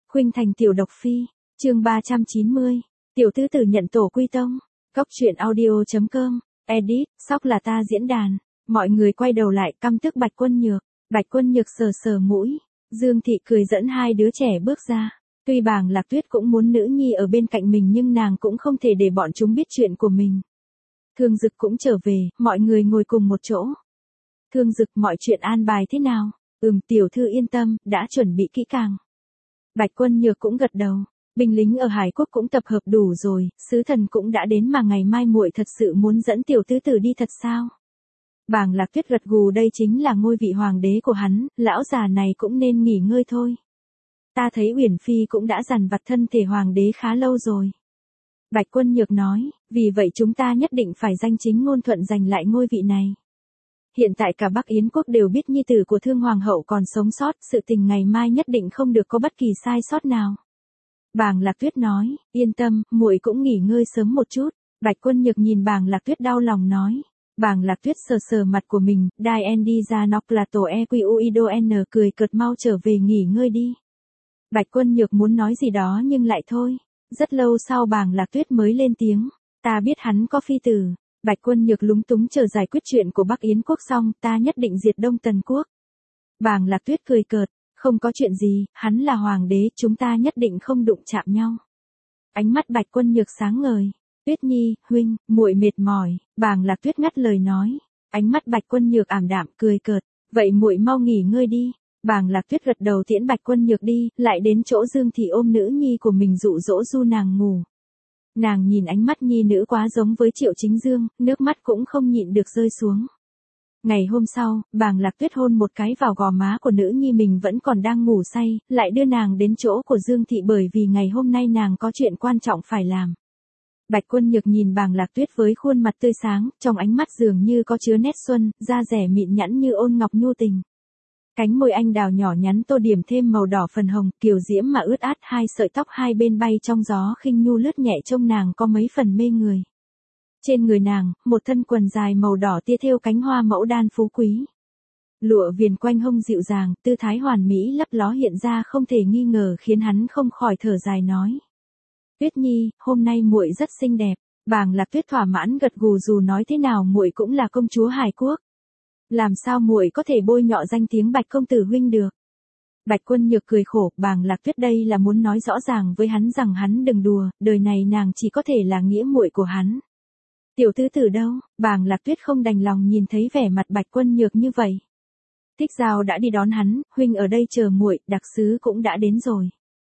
Khuynh Thành tiểu độc phi, chương 390, tiểu tứ tử nhận tổ quy tông, Cóc truyện audio.com, edit, sóc là ta diễn đàn, mọi người quay đầu lại căm tức Bạch Quân Nhược sờ sờ mũi, Dương Thị cười dẫn hai đứa trẻ bước ra, tuy Bàng Lạc Tuyết cũng muốn nữ nhi ở bên cạnh mình nhưng nàng cũng không thể để bọn chúng biết chuyện của mình. Thương Dực cũng trở về, mọi người ngồi cùng một chỗ. Thương Dực, mọi chuyện an bài thế nào? Tiểu thư yên tâm, đã chuẩn bị kỹ càng. Bạch Quân Nhược cũng gật đầu, binh lính ở Hải Quốc cũng tập hợp đủ rồi, sứ thần cũng đã đến mà ngày mai muội thật sự muốn dẫn tiểu tứ tử đi thật sao? Bàng Lạc Tuyết gật gù, đây chính là ngôi vị hoàng đế của hắn, lão già này cũng nên nghỉ ngơi thôi. Ta thấy Uyển Phi cũng đã dằn vặt thân thể hoàng đế khá lâu rồi. Bạch Quân Nhược nói, vì vậy chúng ta nhất định phải danh chính ngôn thuận giành lại ngôi vị này. Hiện tại cả Bắc Yến quốc đều biết nhi tử của Thương Hoàng hậu còn sống sót, sự tình ngày mai nhất định không được có bất kỳ sai sót nào. Bàng Lạc Tuyết nói, yên tâm, muội cũng nghỉ ngơi sớm một chút. Bạch Quân Nhược nhìn Bàng Lạc Tuyết đau lòng nói. Bàng Lạc Tuyết sờ sờ mặt của mình, đai en đi ra nọc là tổ EQUIDON, cười cợt, mau trở về nghỉ ngơi đi. Bạch Quân Nhược muốn nói gì đó nhưng lại thôi. Rất lâu sau Bàng Lạc Tuyết mới lên tiếng, ta biết hắn có phi tử. Bạch Quân Nhược lúng túng chờ giải quyết chuyện của Bắc Yến quốc xong, ta nhất định diệt Đông Tần quốc. Bàng Lạc Tuyết cười cợt, không có chuyện gì, hắn là hoàng đế, chúng ta nhất định không đụng chạm nhau. Ánh mắt Bạch Quân Nhược sáng ngời. Tuyết Nhi, huynh, muội mệt mỏi. Bàng Lạc Tuyết ngắt lời nói. Ánh mắt Bạch Quân Nhược ảm đạm, cười cợt, vậy muội mau nghỉ ngơi đi. Bàng Lạc Tuyết gật đầu tiễn Bạch Quân Nhược đi, lại đến chỗ Dương Thị ôm nữ nhi của mình dụ dỗ du nàng ngủ. Nàng nhìn ánh mắt nhi nữ quá giống với Triệu Chính Dương, nước mắt cũng không nhịn được rơi xuống. Ngày hôm sau, Bàng Lạc Tuyết hôn một cái vào gò má của nữ nhi mình vẫn còn đang ngủ say, lại đưa nàng đến chỗ của Dương Thị bởi vì ngày hôm nay nàng có chuyện quan trọng phải làm. Bạch Quân Nhược nhìn Bàng Lạc Tuyết với khuôn mặt tươi sáng, trong ánh mắt dường như có chứa nét xuân, da dẻ mịn nhẵn như ôn ngọc nhu tình. Cánh môi anh đào nhỏ nhắn tô điểm thêm màu đỏ phần hồng, kiều diễm mà ướt át, hai sợi tóc hai bên bay trong gió khinh nhu lướt nhẹ trông nàng có mấy phần mê người. Trên người nàng, một thân quần dài màu đỏ tia thêu cánh hoa mẫu đan phú quý. Lụa viền quanh hông dịu dàng, tư thái hoàn mỹ lấp ló hiện ra không thể nghi ngờ khiến hắn không khỏi thở dài nói. Tuyết Nhi, hôm nay muội rất xinh đẹp. Bàng Lạc Tuyết thỏa mãn gật gù, dù nói thế nào muội cũng là công chúa Hải Quốc. Làm sao muội có thể bôi nhọ danh tiếng Bạch công tử huynh được? Bạch Quân Nhược cười khổ, Bàng Lạc Tuyết đây là muốn nói rõ ràng với hắn rằng hắn đừng đùa, đời này nàng chỉ có thể là nghĩa muội của hắn. Tiểu tứ tử đâu? Bàng Lạc Tuyết không đành lòng nhìn thấy vẻ mặt Bạch Quân Nhược như vậy. Thích Giao đã đi đón hắn, huynh ở đây chờ muội, đặc sứ cũng đã đến rồi.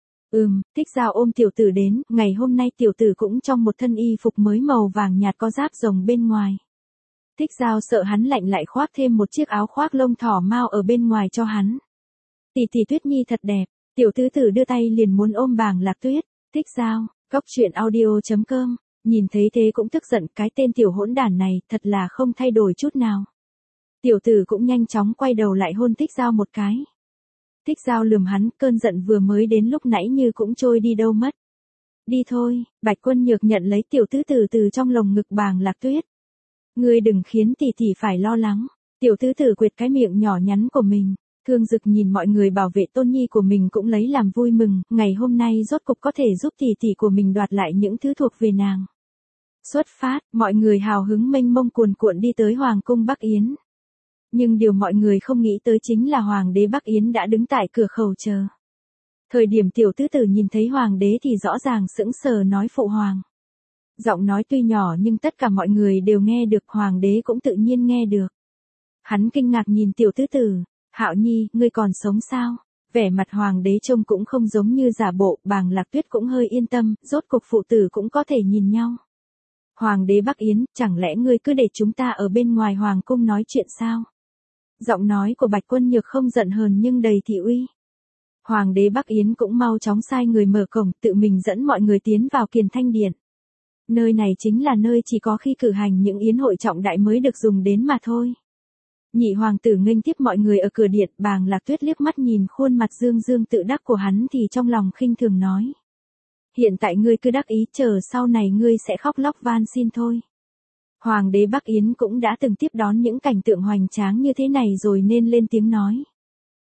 Thích Giao ôm tiểu tử đến, ngày hôm nay tiểu tử cũng trong một thân y phục mới màu vàng nhạt có giáp rồng bên ngoài. Thích Giao sợ hắn lạnh lại khoác thêm một chiếc áo khoác lông thỏ mao ở bên ngoài cho hắn. Tỷ tỷ Tuyết Nhi thật đẹp, tiểu tứ tử đưa tay liền muốn ôm Bàng Lạc Tuyết. Thích Giao, Cóc truyện audio.com, nhìn thấy thế cũng tức giận, cái tên tiểu hỗn đản này thật là không thay đổi chút nào. Tiểu tử cũng nhanh chóng quay đầu lại hôn Thích Giao một cái. Thích Giao lườm hắn, cơn giận vừa mới đến lúc nãy như cũng trôi đi đâu mất. Đi thôi. Bạch Quân Nhược nhận lấy tiểu tứ tử từ trong lồng ngực Bàng Lạc Tuyết. Ngươi đừng khiến tỷ tỷ phải lo lắng. Tiểu tứ tử quệt cái miệng nhỏ nhắn của mình. Thương Dực nhìn mọi người bảo vệ tôn nhi của mình cũng lấy làm vui mừng, ngày hôm nay rốt cục có thể giúp tỷ tỷ của mình đoạt lại những thứ thuộc về nàng. Xuất phát, mọi người hào hứng mênh mông cuồn cuộn đi tới Hoàng cung Bắc Yến. Nhưng điều mọi người không nghĩ tới chính là Hoàng đế Bắc Yến đã đứng tại cửa khẩu chờ. Thời điểm tiểu tứ tử nhìn thấy Hoàng đế thì rõ ràng sững sờ nói phụ hoàng. Giọng nói tuy nhỏ nhưng tất cả mọi người đều nghe được, Hoàng đế cũng tự nhiên nghe được. Hắn kinh ngạc nhìn tiểu tứ tử, Hạo Nhi, ngươi còn sống sao? Vẻ mặt Hoàng đế trông cũng không giống như giả bộ, Bàng Lạc Tuyết cũng hơi yên tâm, rốt cục phụ tử cũng có thể nhìn nhau. Hoàng đế Bắc Yến, chẳng lẽ ngươi cứ để chúng ta ở bên ngoài Hoàng cung nói chuyện sao? Giọng nói của Bạch Quân Nhược không giận hờn nhưng đầy thị uy. Hoàng đế Bắc Yến cũng mau chóng sai người mở cổng, tự mình dẫn mọi người tiến vào Kiền Thanh Điện. Nơi này chính là nơi chỉ có khi cử hành những yến hội trọng đại mới được dùng đến mà thôi. Nhị hoàng tử nghênh tiếp mọi người ở cửa điện, Bàng Lạc Tuyết liếc mắt nhìn khuôn mặt dương dương tự đắc của hắn thì trong lòng khinh thường nói. Hiện tại ngươi cứ đắc ý, chờ sau này ngươi sẽ khóc lóc van xin thôi. Hoàng đế Bắc Yến cũng đã từng tiếp đón những cảnh tượng hoành tráng như thế này rồi nên lên tiếng nói.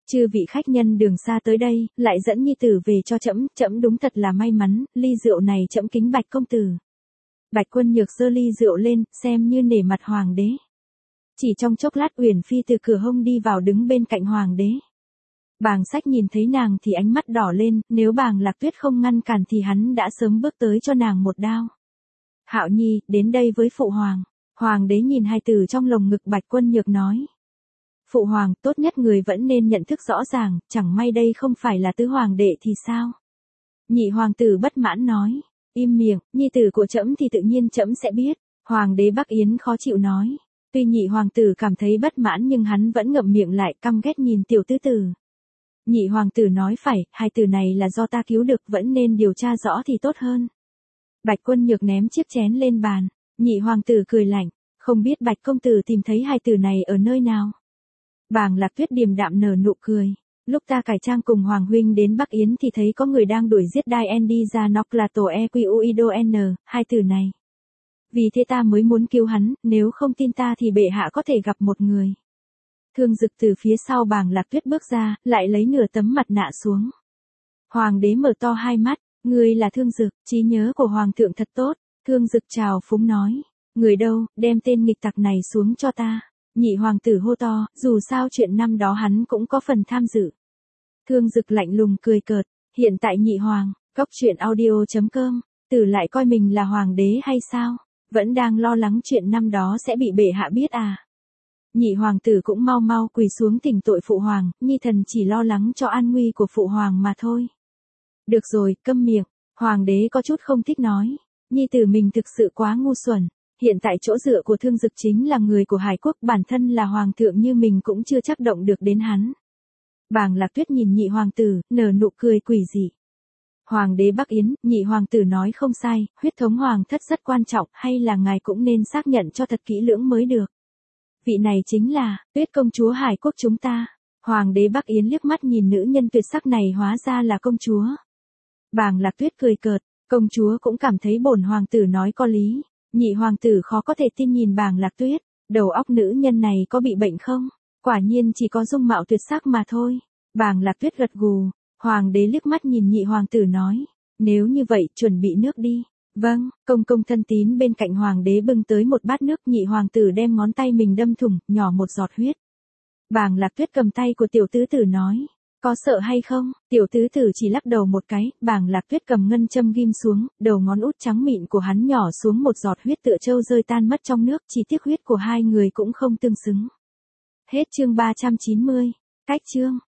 Chư vị khách nhân đường xa tới đây, lại dẫn nhi tử về cho trẫm, trẫm đúng thật là may mắn, ly rượu này trẫm kính Bạch công tử. Bạch Quân Nhược giơ ly rượu lên, xem như nể mặt hoàng đế. Chỉ trong chốc lát Uyển Phi từ cửa hông đi vào đứng bên cạnh hoàng đế. Bàng Sách nhìn thấy nàng thì ánh mắt đỏ lên, nếu Bàng Lạc Tuyết không ngăn cản thì hắn đã sớm bước tới cho nàng một đao. Hạo Nhi, đến đây với phụ hoàng. Hoàng đế nhìn hai tử trong lồng ngực Bạch Quân Nhược nói. Phụ hoàng, tốt nhất người vẫn nên nhận thức rõ ràng, chẳng may đây không phải là tứ hoàng đệ thì sao? Nhị hoàng tử bất mãn nói. Im miệng, nhi tử của trẫm thì tự nhiên trẫm sẽ biết. Hoàng đế Bắc Yến khó chịu nói. Tuy nhị hoàng tử cảm thấy bất mãn nhưng hắn vẫn ngậm miệng lại, căm ghét nhìn tiểu tứ tử. Nhị hoàng tử nói phải, hai từ này là do ta cứu được, vẫn nên điều tra rõ thì tốt hơn. Bạch Quân Nhược ném chiếc chén lên bàn. Nhị hoàng tử cười lạnh, không biết Bạch công tử tìm thấy hai từ này ở nơi nào. Bàng Lạc Tuyết điềm đạm nở nụ cười. Lúc ta cải trang cùng Hoàng huynh đến Bắc Yến thì thấy có người đang đuổi giết Diendi ra Noclato Equiuido hai từ này. Vì thế ta mới muốn cứu hắn, nếu không tin ta thì bệ hạ có thể gặp một người. Thương Dực từ phía sau Bàng Lạc Tuyết bước ra, lại lấy nửa tấm mặt nạ xuống. Hoàng đế mở to hai mắt, ngươi là Thương Dực, trí nhớ của hoàng thượng thật tốt. Thương Dực chào phúng nói, người đâu, đem tên nghịch tặc này xuống cho ta. Nhị hoàng tử hô to, dù sao chuyện năm đó hắn cũng có phần tham dự. Thương Dực lạnh lùng cười cợt, hiện tại nhị hoàng, cóc truyện audio.com, tử lại coi mình là hoàng đế hay sao? Vẫn đang lo lắng chuyện năm đó sẽ bị bệ hạ biết à? Nhị hoàng tử cũng mau mau quỳ xuống thỉnh tội phụ hoàng, nhi thần chỉ lo lắng cho an nguy của phụ hoàng mà thôi. Được rồi, câm miệng, hoàng đế có chút không thích nói, nhi tử mình thực sự quá ngu xuẩn. Hiện tại chỗ dựa của Thương Dực chính là người của Hải quốc, bản thân là hoàng thượng như mình cũng chưa chắc động được đến hắn. Bàng Lạc Tuyết nhìn nhị hoàng tử, nở nụ cười quỷ dị. Hoàng đế Bắc Yến, nhị hoàng tử nói không sai, huyết thống hoàng thất rất quan trọng, hay là ngài cũng nên xác nhận cho thật kỹ lưỡng mới được. Vị này chính là, Tuyết công chúa Hải quốc chúng ta. Hoàng đế Bắc Yến liếc mắt nhìn nữ nhân tuyệt sắc này hóa ra là công chúa. Bàng Lạc Tuyết cười cợt, công chúa cũng cảm thấy bổn hoàng tử nói có lý. Nhị hoàng tử khó có thể tin nhìn Bàng Lạc Tuyết, đầu óc nữ nhân này có bị bệnh không? Quả nhiên chỉ có dung mạo tuyệt sắc mà thôi. Bàng Lạc Tuyết gật gù, hoàng đế liếc mắt nhìn nhị hoàng tử nói, nếu như vậy chuẩn bị nước đi. Vâng, công công thân tín bên cạnh hoàng đế bưng tới một bát nước, nhị hoàng tử đem ngón tay mình đâm thủng, nhỏ một giọt huyết. Bàng Lạc Tuyết cầm tay của tiểu tứ tử nói, có sợ hay không? Tiểu tứ tử chỉ lắc đầu một cái, Bàng Lạc Tuyết cầm ngân châm ghim xuống, đầu ngón út trắng mịn của hắn nhỏ xuống một giọt huyết tựa trâu rơi tan mất trong nước, chỉ tiếc huyết của hai người cũng không tương xứng. Hết chương 390. Cách chương